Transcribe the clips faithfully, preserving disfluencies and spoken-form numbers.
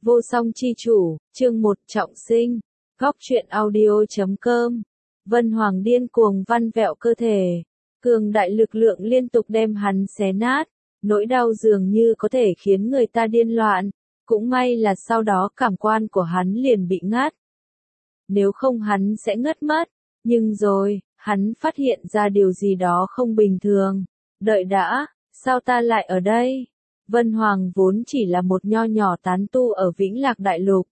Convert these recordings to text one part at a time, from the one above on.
Vô song chi chủ, chương một trọng sinh, góc truyện audio chấm com. Vân Hoàng điên cuồng văn vẹo cơ thể, cường đại lực lượng liên tục đem hắn xé nát, nỗi đau dường như có thể khiến người ta điên loạn, cũng may là sau đó cảm quan của hắn liền bị ngắt. Nếu không hắn sẽ ngất mất, nhưng rồi, hắn phát hiện ra điều gì đó không bình thường. Đợi đã, sao ta lại ở đây? Vân Hoàng vốn chỉ là một nho nhỏ tán tu ở Vĩnh Lạc Đại Lục.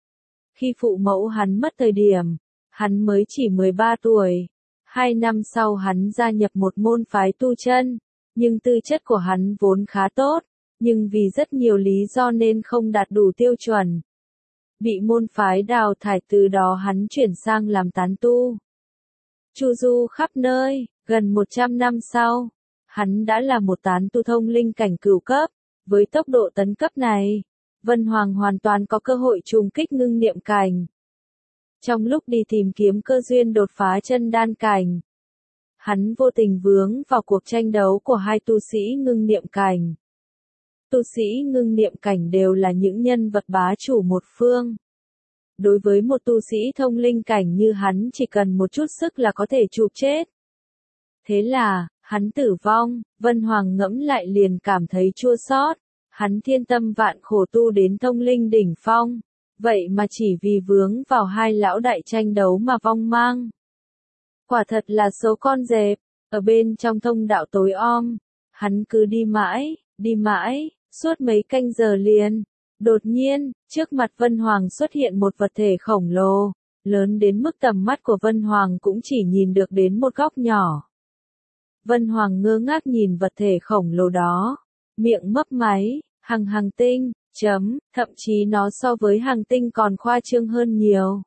Khi phụ mẫu hắn mất thời điểm, hắn mới chỉ mười ba tuổi. Hai năm sau hắn gia nhập một môn phái tu chân, nhưng tư chất của hắn vốn khá tốt, nhưng vì rất nhiều lý do nên không đạt đủ tiêu chuẩn. Bị môn phái đào thải, từ đó hắn chuyển sang làm tán tu. Chu du khắp nơi, gần một trăm năm sau, hắn đã là một tán tu thông linh cảnh cửu cấp. Với tốc độ tấn cấp này, Vân Hoàng hoàn toàn có cơ hội trùng kích ngưng niệm cảnh. Trong lúc đi tìm kiếm cơ duyên đột phá chân đan cảnh, hắn vô tình vướng vào cuộc tranh đấu của hai tu sĩ ngưng niệm cảnh. Tu sĩ ngưng niệm cảnh đều là những nhân vật bá chủ một phương. Đối với một tu sĩ thông linh cảnh như hắn, chỉ cần một chút sức là có thể chụp chết. Thế là, hắn tử vong, Vân Hoàng ngẫm lại liền cảm thấy chua xót. Hắn thiên tâm vạn khổ tu đến thông linh đỉnh phong, vậy mà chỉ vì vướng vào hai lão đại tranh đấu mà vong mang. Quả thật là số con dẹp, ở bên trong thông đạo tối om, hắn cứ đi mãi, đi mãi, suốt mấy canh giờ liền. Đột nhiên, trước mặt Vân Hoàng xuất hiện một vật thể khổng lồ, lớn đến mức tầm mắt của Vân Hoàng cũng chỉ nhìn được đến một góc nhỏ. Vân Hoàng ngơ ngác nhìn vật thể khổng lồ đó, miệng mấp máy, hằng hằng tinh, chấm, thậm chí nó so với hàng tinh còn khoa trương hơn nhiều.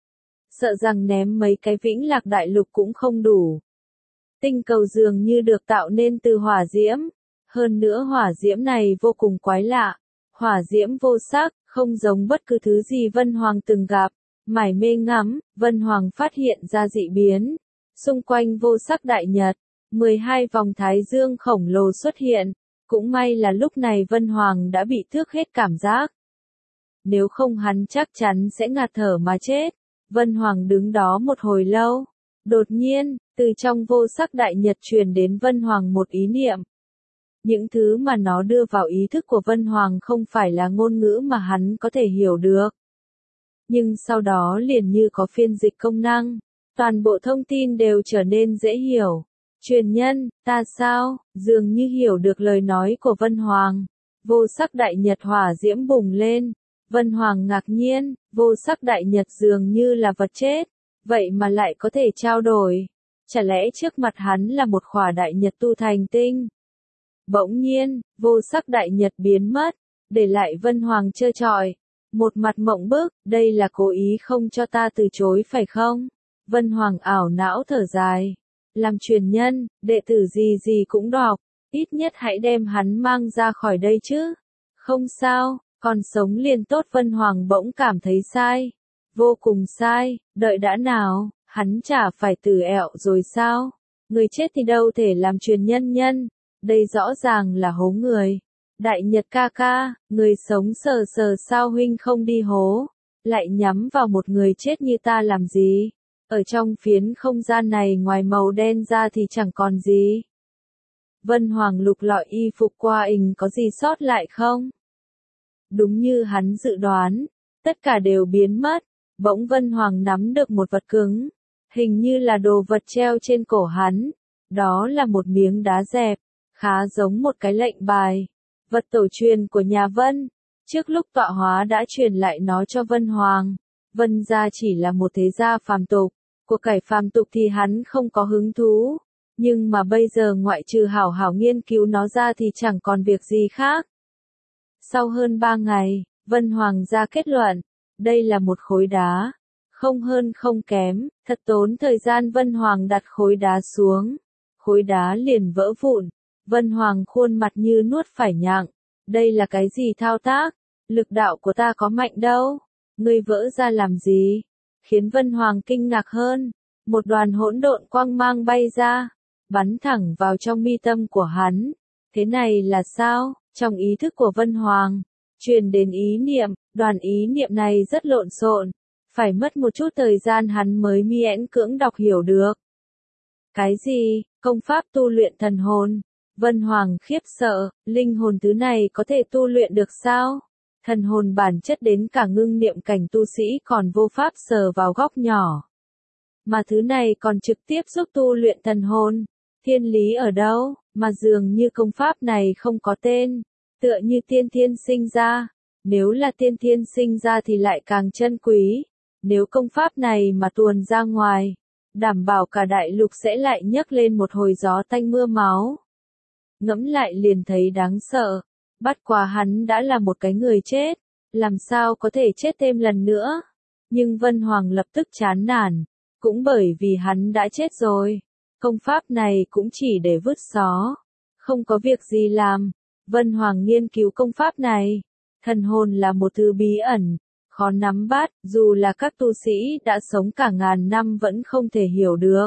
Sợ rằng ném mấy cái Vĩnh Lạc Đại Lục cũng không đủ. Tinh cầu dường như được tạo nên từ hỏa diễm, hơn nữa hỏa diễm này vô cùng quái lạ, hỏa diễm vô sắc, không giống bất cứ thứ gì Vân Hoàng từng gặp. Mải mê ngắm, Vân Hoàng phát hiện ra dị biến, xung quanh vô sắc đại nhật, mười hai vòng thái dương khổng lồ xuất hiện. Cũng may là lúc này Vân Hoàng đã bị tước hết cảm giác. Nếu không hắn chắc chắn sẽ ngạt thở mà chết. Vân Hoàng đứng đó một hồi lâu. Đột nhiên, từ trong vô sắc đại nhật truyền đến Vân Hoàng một ý niệm. Những thứ mà nó đưa vào ý thức của Vân Hoàng không phải là ngôn ngữ mà hắn có thể hiểu được. Nhưng sau đó liền như có phiên dịch công năng. Toàn bộ thông tin đều trở nên dễ hiểu. Truyền nhân, ta sao, dường như hiểu được lời nói của Vân Hoàng. Vô sắc đại nhật hỏa diễm bùng lên. Vân Hoàng ngạc nhiên, vô sắc đại nhật dường như là vật chết. Vậy mà lại có thể trao đổi. Chả lẽ trước mặt hắn là một khỏa đại nhật tu thành tinh? Bỗng nhiên, vô sắc đại nhật biến mất, để lại Vân Hoàng trơ trọi. Một mặt mộng bức, đây là cố ý không cho ta từ chối phải không? Vân Hoàng ảo não thở dài. Làm truyền nhân, đệ tử gì gì cũng đọc, ít nhất hãy đem hắn mang ra khỏi đây chứ. Không sao, còn sống liền tốt. Vân Hoàng bỗng cảm thấy sai. Vô cùng sai, đợi đã nào, hắn chả phải từ ẹo rồi sao? Người chết thì đâu thể làm truyền nhân nhân, đây rõ ràng là hố người. Đại Nhật ca ca, người sống sờ sờ sao huynh không đi hố, lại nhắm vào một người chết như ta làm gì? Ở trong phiến không gian này ngoài màu đen ra thì chẳng còn gì. Vân Hoàng lục lọi y phục qua ình có gì sót lại không? Đúng như hắn dự đoán, tất cả đều biến mất. Bỗng Vân Hoàng nắm được một vật cứng, hình như là đồ vật treo trên cổ hắn. Đó là một miếng đá dẹp, khá giống một cái lệnh bài. Vật tổ truyền của nhà Vân. Trước lúc tọa hóa đã truyền lại nó cho Vân Hoàng. Vân gia chỉ là một thế gia phàm tục. Của cải phàm tục thì hắn không có hứng thú, nhưng mà bây giờ ngoại trừ hảo hảo nghiên cứu nó ra thì chẳng còn việc gì khác. Sau hơn ba ngày, Vân Hoàng ra kết luận, đây là một khối đá, không hơn không kém, thật tốn thời gian. Vân Hoàng đặt khối đá xuống, khối đá liền vỡ vụn. Vân Hoàng khuôn mặt như nuốt phải nhặng, đây là cái gì thao tác, lực đạo của ta có mạnh đâu, ngươi vỡ ra làm gì? Khiến Vân Hoàng kinh ngạc hơn, một đoàn hỗn độn quang mang bay ra, bắn thẳng vào trong mi tâm của hắn. Thế này là sao? Trong ý thức của Vân Hoàng, truyền đến ý niệm, đoàn ý niệm này rất lộn xộn, phải mất một chút thời gian hắn mới miễn cưỡng đọc hiểu được. Cái gì, công pháp tu luyện thần hồn? Vân Hoàng khiếp sợ, linh hồn thứ này có thể tu luyện được sao? Thần hồn bản chất đến cả ngưng niệm cảnh tu sĩ còn vô pháp sờ vào góc nhỏ. Mà thứ này còn trực tiếp giúp tu luyện thần hồn. Thiên lý ở đâu, mà dường như công pháp này không có tên, tựa như tiên thiên sinh ra. Nếu là tiên thiên sinh ra thì lại càng chân quý. Nếu công pháp này mà tuồn ra ngoài, đảm bảo cả đại lục sẽ lại nhấc lên một hồi gió tanh mưa máu. Ngẫm lại liền thấy đáng sợ. Bất quá hắn đã là một cái người chết, làm sao có thể chết thêm lần nữa. Nhưng Vân Hoàng lập tức chán nản, cũng bởi vì hắn đã chết rồi. Công pháp này cũng chỉ để vứt xó, không có việc gì làm. Vân Hoàng nghiên cứu công pháp này. Thần hồn là một thứ bí ẩn, khó nắm bắt, dù là các tu sĩ đã sống cả ngàn năm vẫn không thể hiểu được.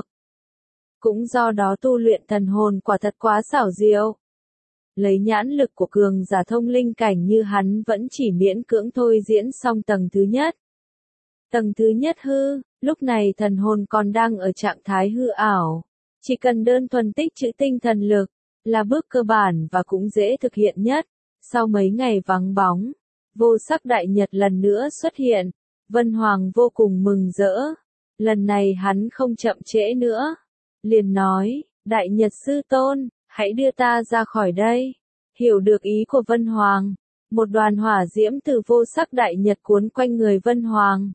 Cũng do đó tu luyện thần hồn quả thật quá xảo diệu. Lấy nhãn lực của cường giả thông linh cảnh như hắn vẫn chỉ miễn cưỡng thôi diễn xong tầng thứ nhất. Tầng thứ nhất hư, lúc này thần hồn còn đang ở trạng thái hư ảo. Chỉ cần đơn thuần tích trữ tinh thần lực, là bước cơ bản và cũng dễ thực hiện nhất. Sau mấy ngày vắng bóng, vô sắc đại nhật lần nữa xuất hiện. Vân Hoàng vô cùng mừng rỡ. Lần này hắn không chậm trễ nữa. Liền nói, đại nhật sư tôn, hãy đưa ta ra khỏi đây. Hiểu được ý của Vân Hoàng. Một đoàn hỏa diễm từ vô sắc đại nhật cuốn quanh người Vân Hoàng.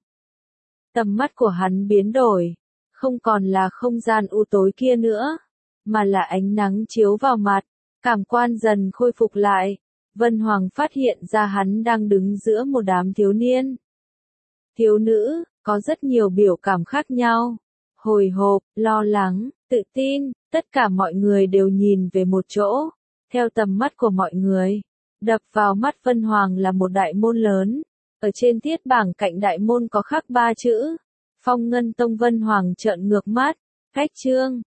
Tầm mắt của hắn biến đổi. Không còn là không gian u tối kia nữa. Mà là ánh nắng chiếu vào mặt. Cảm quan dần khôi phục lại. Vân Hoàng phát hiện ra hắn đang đứng giữa một đám thiếu niên. Thiếu nữ, có rất nhiều biểu cảm khác nhau. Hồi hộp, lo lắng, tự tin, tất cả mọi người đều nhìn về một chỗ. Theo tầm mắt của mọi người, đập vào mắt Vân Hoàng là một đại môn lớn. Ở trên thiết bảng cạnh đại môn có khắc ba chữ. Phong Ngân Tông. Vân Hoàng trợn ngược mắt. Cách chương.